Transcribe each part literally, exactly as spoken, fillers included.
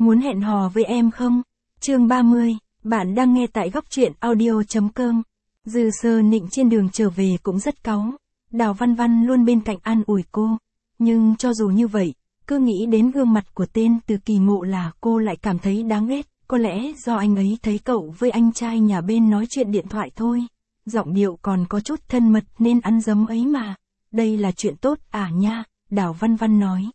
muốn hẹn hò với em không? Chương ba mươi, bạn đang nghe tại góc truyện audio.com. Dư Sơ Nịnh trên đường trở về cũng rất cáu. Đào Văn Văn luôn bên cạnh an ủi cô. Nhưng cho dù như vậy, cứ nghĩ đến gương mặt của tên Từ Kỳ Ngộ là cô lại cảm thấy đáng ghét. Có lẽ do anh ấy thấy cậu với anh trai nhà bên nói chuyện điện thoại thôi. Giọng điệu còn có chút thân mật nên ăn dấm ấy mà. Đây là chuyện tốt à nha, Đào Văn Văn nói.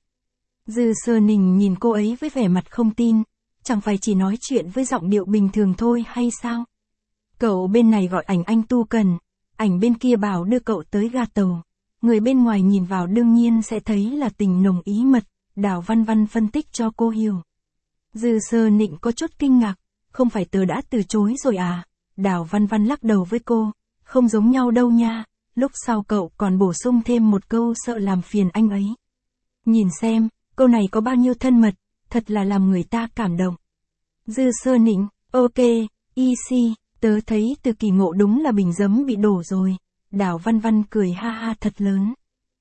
Dư Sơ Nịnh nhìn cô ấy với vẻ mặt không tin. Chẳng phải chỉ nói chuyện với giọng điệu bình thường thôi hay sao? Cậu bên này gọi ảnh anh Tu Cần, ảnh bên kia bảo đưa cậu tới ga tàu. Người bên ngoài nhìn vào đương nhiên sẽ thấy là tình nồng ý mật, Đào Văn Văn phân tích cho cô hiểu. Dư Sơ Nịnh có chút kinh ngạc, không phải tớ đã từ chối rồi à? Đào Văn Văn lắc đầu với cô, không giống nhau đâu nha, lúc sau cậu còn bổ sung thêm một câu sợ làm phiền anh ấy. Nhìn xem, câu này có bao nhiêu thân mật, thật là làm người ta cảm động. Dư Sơ Nịnh, ok, easy, tớ thấy Từ Kỳ Ngộ đúng là bình giấm bị đổ rồi. Đào Văn Văn cười ha ha thật lớn.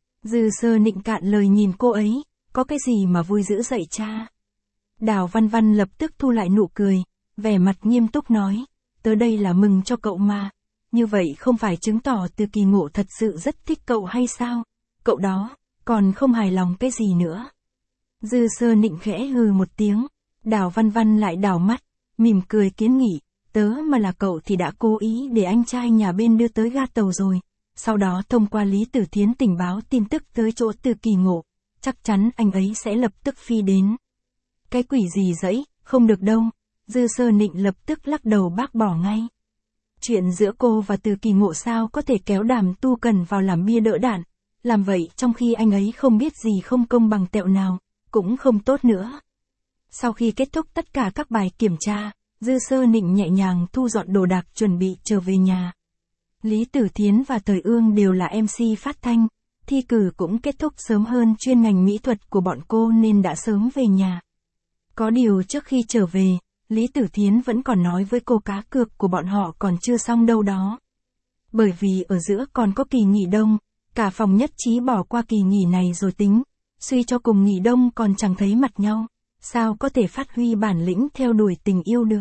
Dư Sơ Nịnh cạn lời nhìn cô ấy, có cái gì mà vui dữ vậy cha? Đào Văn Văn lập tức thu lại nụ cười, vẻ mặt nghiêm túc nói, tớ đây là mừng cho cậu mà. Như vậy không phải chứng tỏ Từ Kỳ Ngộ thật sự rất thích cậu hay sao? Cậu đó, còn không hài lòng cái gì nữa? Dư Sơ Nịnh khẽ hừ một tiếng, Đào Văn Văn lại đảo mắt, mỉm cười kiến nghị, tớ mà là cậu thì đã cố ý để anh trai nhà bên đưa tới ga tàu rồi, sau đó thông qua Lý Tử Thiến tình báo tin tức tới chỗ Từ Kỳ Ngộ, chắc chắn anh ấy sẽ lập tức phi đến. Cái quỷ gì dẫy, không được đâu, Dư Sơ Nịnh lập tức lắc đầu bác bỏ ngay. Chuyện giữa cô và Từ Kỳ Ngộ sao có thể kéo Đàm Tu Cần vào làm bia đỡ đạn, làm vậy trong khi anh ấy không biết gì không công bằng tẹo nào, cũng không tốt nữa. Sau khi kết thúc tất cả các bài kiểm tra, Dư Sơ Nịnh nhẹ nhàng thu dọn đồ đạc chuẩn bị trở về nhà. Lý Tử Thiến và Thời Ương đều là em xê phát thanh, thi cử cũng kết thúc sớm hơn chuyên ngành mỹ thuật của bọn cô nên đã sớm về nhà. Có điều trước khi trở về, Lý Tử Thiến vẫn còn nói với cô cá cược của bọn họ còn chưa xong đâu đó. Bởi vì ở giữa còn có kỳ nghỉ đông, cả phòng nhất trí bỏ qua kỳ nghỉ này rồi tính, suy cho cùng nghỉ đông còn chẳng thấy mặt nhau, sao có thể phát huy bản lĩnh theo đuổi tình yêu được.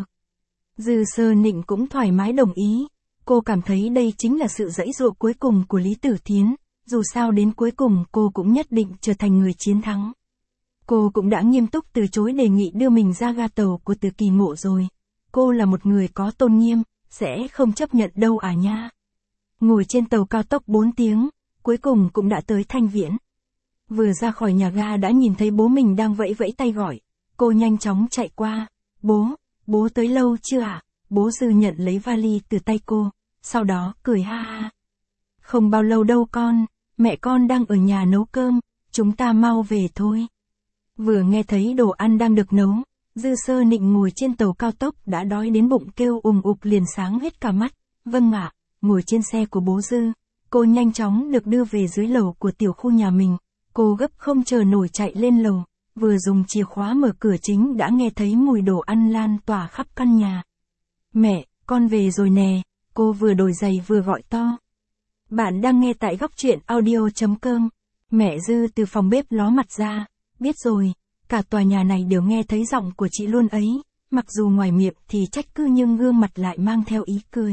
Dư Sơ Nịnh cũng thoải mái đồng ý, cô cảm thấy đây chính là sự giãy giụa cuối cùng của Lý Tử Thiến, dù sao đến cuối cùng cô cũng nhất định trở thành người chiến thắng. Cô cũng đã nghiêm túc từ chối đề nghị đưa mình ra ga tàu của Từ Kỳ Ngộ rồi. Cô là một người có tôn nghiêm, sẽ không chấp nhận đâu à nha. Ngồi trên tàu cao tốc bốn tiếng, cuối cùng cũng đã tới Thanh Viễn. Vừa ra khỏi nhà ga đã nhìn thấy bố mình đang vẫy vẫy tay gọi. Cô nhanh chóng chạy qua. Bố, bố tới lâu chưa ạ? À? Bố Dư nhận lấy vali từ tay cô, sau đó cười ha ha. Không bao lâu đâu con, mẹ con đang ở nhà nấu cơm, chúng ta mau về thôi. Vừa nghe thấy đồ ăn đang được nấu, Dư Sơ Nịnh ngồi trên tàu cao tốc đã đói đến bụng kêu ùm ụp liền sáng hết cả mắt. Vâng ạ, ngồi trên xe của bố Dư, cô nhanh chóng được đưa về dưới lầu của tiểu khu nhà mình. Cô gấp không chờ nổi chạy lên lầu, vừa dùng chìa khóa mở cửa chính đã nghe thấy mùi đồ ăn lan tỏa khắp căn nhà. Mẹ, con về rồi nè, cô vừa đổi giày vừa gọi to. Bạn đang nghe tại góc truyện audio.com. Mẹ Dư từ phòng bếp ló mặt ra. Biết rồi, cả tòa nhà này đều nghe thấy giọng của chị luôn ấy, mặc dù ngoài miệng thì trách cứ nhưng gương mặt lại mang theo ý cười.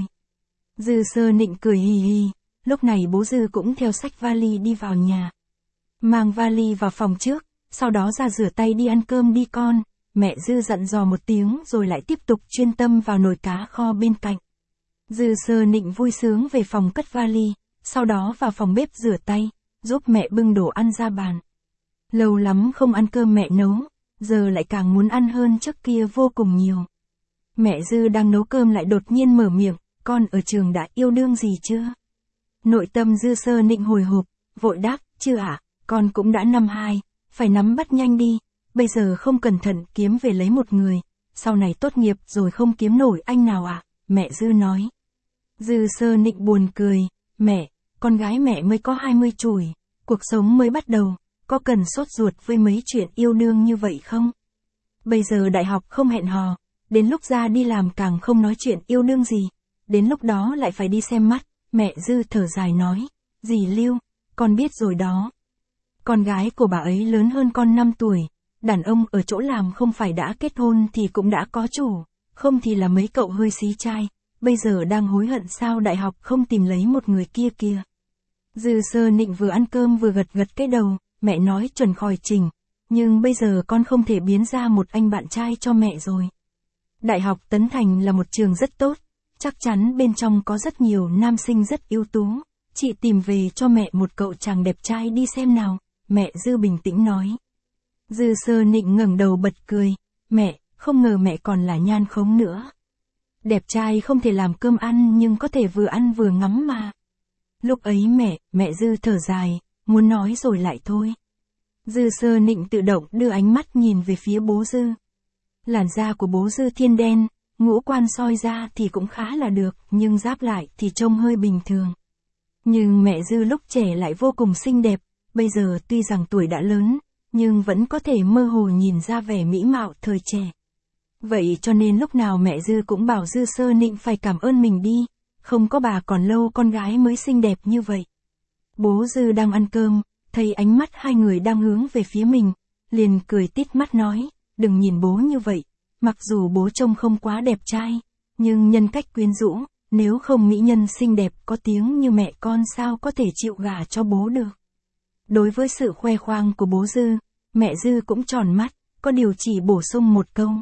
Dư Sơ Nịnh cười hì hì, lúc này bố Dư cũng theo xách vali đi vào nhà. Mang vali vào phòng trước, sau đó ra rửa tay đi ăn cơm đi con, mẹ Dư dặn dò một tiếng rồi lại tiếp tục chuyên tâm vào nồi cá kho bên cạnh. Dư Sơ Nịnh vui sướng về phòng cất vali, sau đó vào phòng bếp rửa tay, giúp mẹ bưng đồ ăn ra bàn. Lâu lắm không ăn cơm mẹ nấu, giờ lại càng muốn ăn hơn trước kia vô cùng nhiều. Mẹ Dư đang nấu cơm lại đột nhiên mở miệng, con ở trường đã yêu đương gì chưa? Nội tâm Dư Sơ Nịnh hồi hộp, vội đáp, chưa ạ, à, con cũng đã năm hai, phải nắm bắt nhanh đi, bây giờ không cẩn thận kiếm về lấy một người, sau này tốt nghiệp rồi không kiếm nổi anh nào ạ, à? Mẹ Dư nói. Dư Sơ Nịnh buồn cười, mẹ, con gái mẹ mới có hai mươi chùi, cuộc sống mới bắt đầu. Có cần sốt ruột với mấy chuyện yêu đương như vậy không? Bây giờ đại học không hẹn hò, đến lúc ra đi làm càng không nói chuyện yêu đương gì, đến lúc đó lại phải đi xem mắt, mẹ Dư thở dài nói, dì Lưu, con biết rồi đó. Con gái của bà ấy lớn hơn con năm tuổi, đàn ông ở chỗ làm không phải đã kết hôn thì cũng đã có chủ, không thì là mấy cậu hơi xí trai, bây giờ đang hối hận sao đại học không tìm lấy một người kia kìa. Dư Sơ Nịnh vừa ăn cơm vừa gật gật cái đầu, mẹ nói chuẩn khỏi trình, nhưng bây giờ con không thể biến ra một anh bạn trai cho mẹ rồi. Đại học Tấn Thành là một trường rất tốt, chắc chắn bên trong có rất nhiều nam sinh rất ưu tú, chị tìm về cho mẹ một cậu chàng đẹp trai đi xem nào, mẹ Dư bình tĩnh nói. Dư Sơ Nịnh ngẩng đầu bật cười, mẹ, không ngờ mẹ còn là nhan khống nữa. Đẹp trai không thể làm cơm ăn nhưng có thể vừa ăn vừa ngắm mà. Lúc ấy mẹ, mẹ Dư thở dài, muốn nói rồi lại thôi. Dư Sơ Nịnh tự động đưa ánh mắt nhìn về phía bố Dư. Làn da của bố Dư thiên đen, ngũ quan soi ra thì cũng khá là được, nhưng giáp lại thì trông hơi bình thường. Nhưng mẹ Dư lúc trẻ lại vô cùng xinh đẹp, bây giờ tuy rằng tuổi đã lớn, nhưng vẫn có thể mơ hồ nhìn ra vẻ mỹ mạo thời trẻ. Vậy cho nên lúc nào mẹ Dư cũng bảo Dư Sơ Nịnh phải cảm ơn mình đi, không có bà còn lâu con gái mới xinh đẹp như vậy. Bố Dư đang ăn cơm, thấy ánh mắt hai người đang hướng về phía mình, liền cười tít mắt nói, đừng nhìn bố như vậy, mặc dù bố trông không quá đẹp trai, nhưng nhân cách quyến rũ, nếu không mỹ nhân xinh đẹp có tiếng như mẹ con sao có thể chịu gả cho bố được. Đối với sự khoe khoang của bố Dư, mẹ Dư cũng tròn mắt, có điều chỉ bổ sung một câu.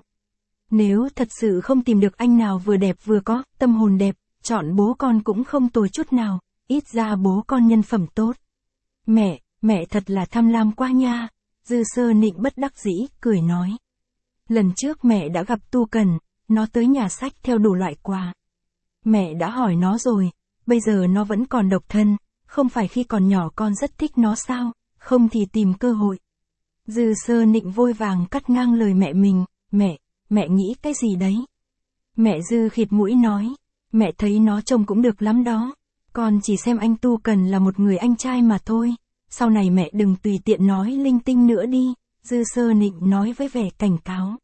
Nếu thật sự không tìm được anh nào vừa đẹp vừa có tâm hồn đẹp, chọn bố con cũng không tồi chút nào, ít ra bố con nhân phẩm tốt. Mẹ, mẹ thật là tham lam quá nha, Dư Sơ Nịnh bất đắc dĩ, cười nói. Lần trước mẹ đã gặp Tu Cần, nó tới nhà sách theo đủ loại quà. Mẹ đã hỏi nó rồi, bây giờ nó vẫn còn độc thân, không phải khi còn nhỏ con rất thích nó sao, không thì tìm cơ hội. Dư Sơ Nịnh vội vàng cắt ngang lời mẹ mình, mẹ, mẹ nghĩ cái gì đấy? Mẹ Dư khịt mũi nói, mẹ thấy nó trông cũng được lắm đó, con chỉ xem anh Tu Cần là một người anh trai mà thôi, sau này mẹ đừng tùy tiện nói linh tinh nữa đi, Dư Sơ Nịnh nói với vẻ cảnh cáo.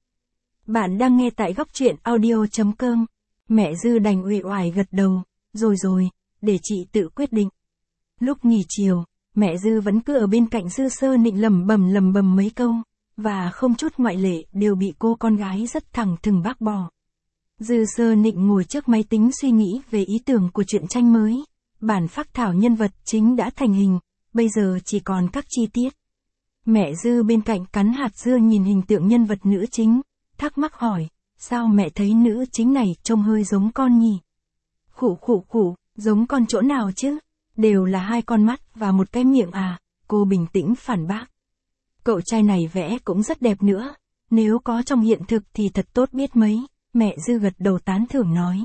Bạn đang nghe tại góc truyện audio chấm com, mẹ Dư đành uể oải gật đầu, rồi rồi, để chị tự quyết định. Lúc nghỉ chiều, mẹ Dư vẫn cứ ở bên cạnh Dư Sơ Nịnh lẩm bẩm lẩm bẩm mấy câu, và không chút ngoại lệ đều bị cô con gái rất thẳng thừng bác bỏ. Dư Sơ Nịnh ngồi trước máy tính suy nghĩ về ý tưởng của truyện tranh mới, bản phác thảo nhân vật chính đã thành hình, bây giờ chỉ còn các chi tiết. Mẹ Dư bên cạnh cắn hạt dưa nhìn hình tượng nhân vật nữ chính, thắc mắc hỏi, sao mẹ thấy nữ chính này trông hơi giống con nhỉ? Khụ khụ khụ, giống con chỗ nào chứ? Đều là hai con mắt và một cái miệng à, cô bình tĩnh phản bác. Cậu trai này vẽ cũng rất đẹp nữa, nếu có trong hiện thực thì thật tốt biết mấy, mẹ Dư gật đầu tán thưởng nói.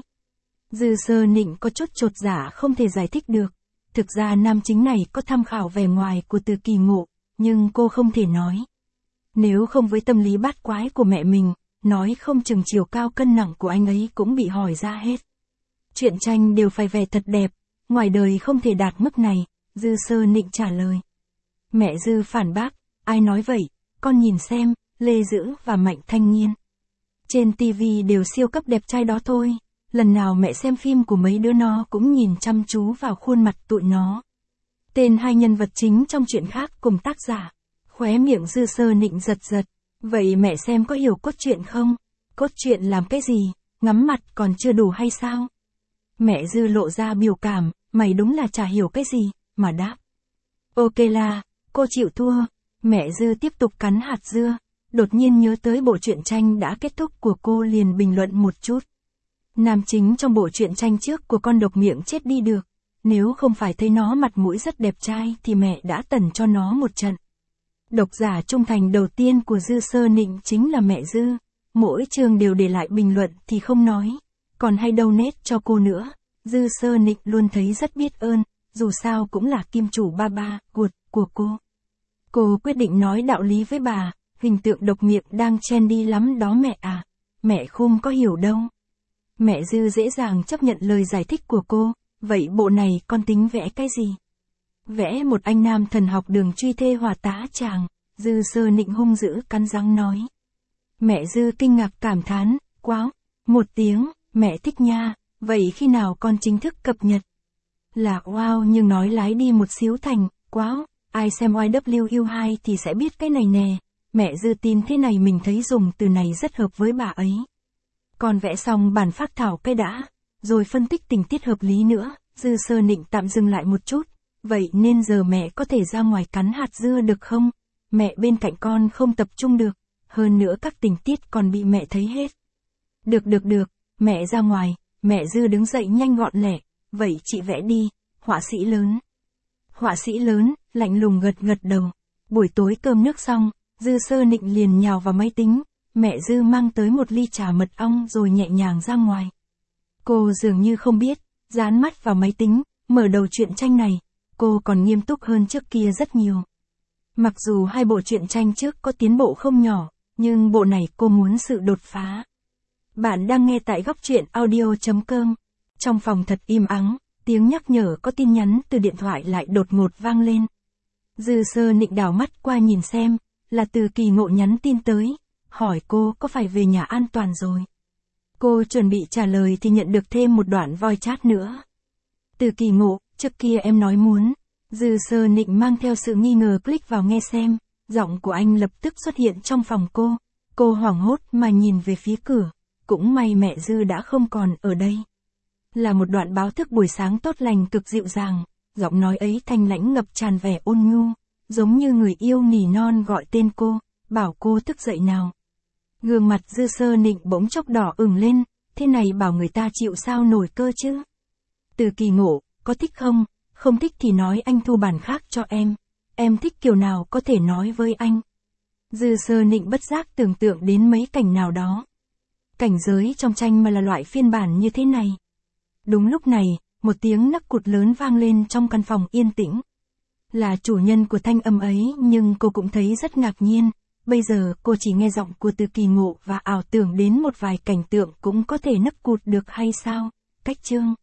Dư Sơ Nịnh có chút chột dạ không thể giải thích được, thực ra nam chính này có tham khảo vẻ ngoài của Từ Kỳ Ngộ, nhưng cô không thể nói. Nếu không với tâm lý bát quái của mẹ mình, nói không chừng chiều cao cân nặng của anh ấy cũng bị hỏi ra hết. Truyện tranh đều phải vẽ thật đẹp, ngoài đời không thể đạt mức này, Dư Sơ Nịnh trả lời. Mẹ Dư phản bác, ai nói vậy, con nhìn xem, Lê Dữ và Mạnh Thanh Nghiên. Trên tivi đều siêu cấp đẹp trai đó thôi, lần nào mẹ xem phim của mấy đứa nó cũng nhìn chăm chú vào khuôn mặt tụi nó. Tên hai nhân vật chính trong truyện khác cùng tác giả, khóe miệng Dư Sơ Nịnh giật giật, vậy mẹ xem có hiểu cốt truyện không? Cốt truyện làm cái gì, ngắm mặt còn chưa đủ hay sao? Mẹ Dư lộ ra biểu cảm, mày đúng là chả hiểu cái gì, mà đáp. Ok là, cô chịu thua. Mẹ Dư tiếp tục cắn hạt dưa, đột nhiên nhớ tới bộ truyện tranh đã kết thúc của cô liền bình luận một chút. Nam chính trong bộ truyện tranh trước của con độc miệng chết đi được, nếu không phải thấy nó mặt mũi rất đẹp trai thì mẹ đã tẩn cho nó một trận. Độc giả trung thành đầu tiên của Dư Sơ Nịnh chính là mẹ Dư, mỗi chương đều để lại bình luận thì không nói, còn hay donate cho cô nữa. Dư Sơ Nịnh luôn thấy rất biết ơn, dù sao cũng là kim chủ ba ba, guột, của cô. Cô quyết định nói đạo lý với bà, hình tượng độc miệng đang trendy lắm đó mẹ à, mẹ không có hiểu đâu. Mẹ Dư dễ dàng chấp nhận lời giải thích của cô, vậy bộ này con tính vẽ cái gì? Vẽ một anh nam thần học đường truy thê hỏa tá chàng, Dư Sơ Nịnh hung dữ cắn răng nói. Mẹ Dư kinh ngạc cảm thán, quá, một tiếng, mẹ thích nha, vậy khi nào con chính thức cập nhật? Là wow nhưng nói lái đi một xíu thành, quá, ai xem Y W U hai thì sẽ biết cái này nè, mẹ Dư tin thế này mình thấy dùng từ này rất hợp với bà ấy. Còn vẽ xong bản phác thảo cái đã, rồi phân tích tình tiết hợp lý nữa, Dư Sơ Nịnh tạm dừng lại một chút. Vậy nên giờ mẹ có thể ra ngoài cắn hạt dưa được không? Mẹ bên cạnh con không tập trung được, hơn nữa các tình tiết còn bị mẹ thấy hết. Được được được, mẹ ra ngoài, mẹ Dư đứng dậy nhanh gọn lẹ, vậy chị vẽ đi, họa sĩ lớn. Họa sĩ lớn, lạnh lùng gật gật đầu. Buổi tối cơm nước xong, Dư Sơ Nịnh liền nhào vào máy tính, mẹ Dư mang tới một ly trà mật ong rồi nhẹ nhàng ra ngoài. Cô dường như không biết, dán mắt vào máy tính, mở đầu truyện tranh này, cô còn nghiêm túc hơn trước kia rất nhiều. Mặc dù hai bộ truyện tranh trước có tiến bộ không nhỏ, nhưng bộ này cô muốn sự đột phá. Bạn đang nghe tại góc truyện audio chấm com. Trong phòng thật im ắng, tiếng nhắc nhở có tin nhắn từ điện thoại lại đột ngột vang lên. Dư Sơ Nịnh đảo mắt qua nhìn xem, là Từ Kỳ Ngộ nhắn tin tới, hỏi cô có phải về nhà an toàn rồi. Cô chuẩn bị trả lời thì nhận được thêm một đoạn voice chat nữa. Từ Kỳ Ngộ, trước kia em nói muốn. Dư Sơ Nịnh mang theo sự nghi ngờ click vào nghe xem, giọng của anh lập tức xuất hiện trong phòng cô. Cô hoảng hốt mà nhìn về phía cửa, cũng may mẹ Dư đã không còn ở đây. Là một đoạn báo thức buổi sáng tốt lành cực dịu dàng, giọng nói ấy thanh lãnh ngập tràn vẻ ôn nhu, giống như người yêu nỉ non gọi tên cô, bảo cô thức dậy nào. Gương mặt Dư Sơ Nịnh bỗng chốc đỏ ửng lên, thế này bảo người ta chịu sao nổi cơ chứ. Từ Kỳ Ngộ, có thích không? Không thích thì nói anh thu bản khác cho em. Em thích kiểu nào có thể nói với anh. Dư Sơ Nịnh bất giác tưởng tượng đến mấy cảnh nào đó. Cảnh giới trong tranh mà là loại phiên bản như thế này. Đúng lúc này, một tiếng nấc cụt lớn vang lên trong căn phòng yên tĩnh. Là chủ nhân của thanh âm ấy nhưng cô cũng thấy rất ngạc nhiên. Bây giờ cô chỉ nghe giọng của Từ Kỳ Ngộ và ảo tưởng đến một vài cảnh tượng cũng có thể nấc cụt được hay sao? Cách chương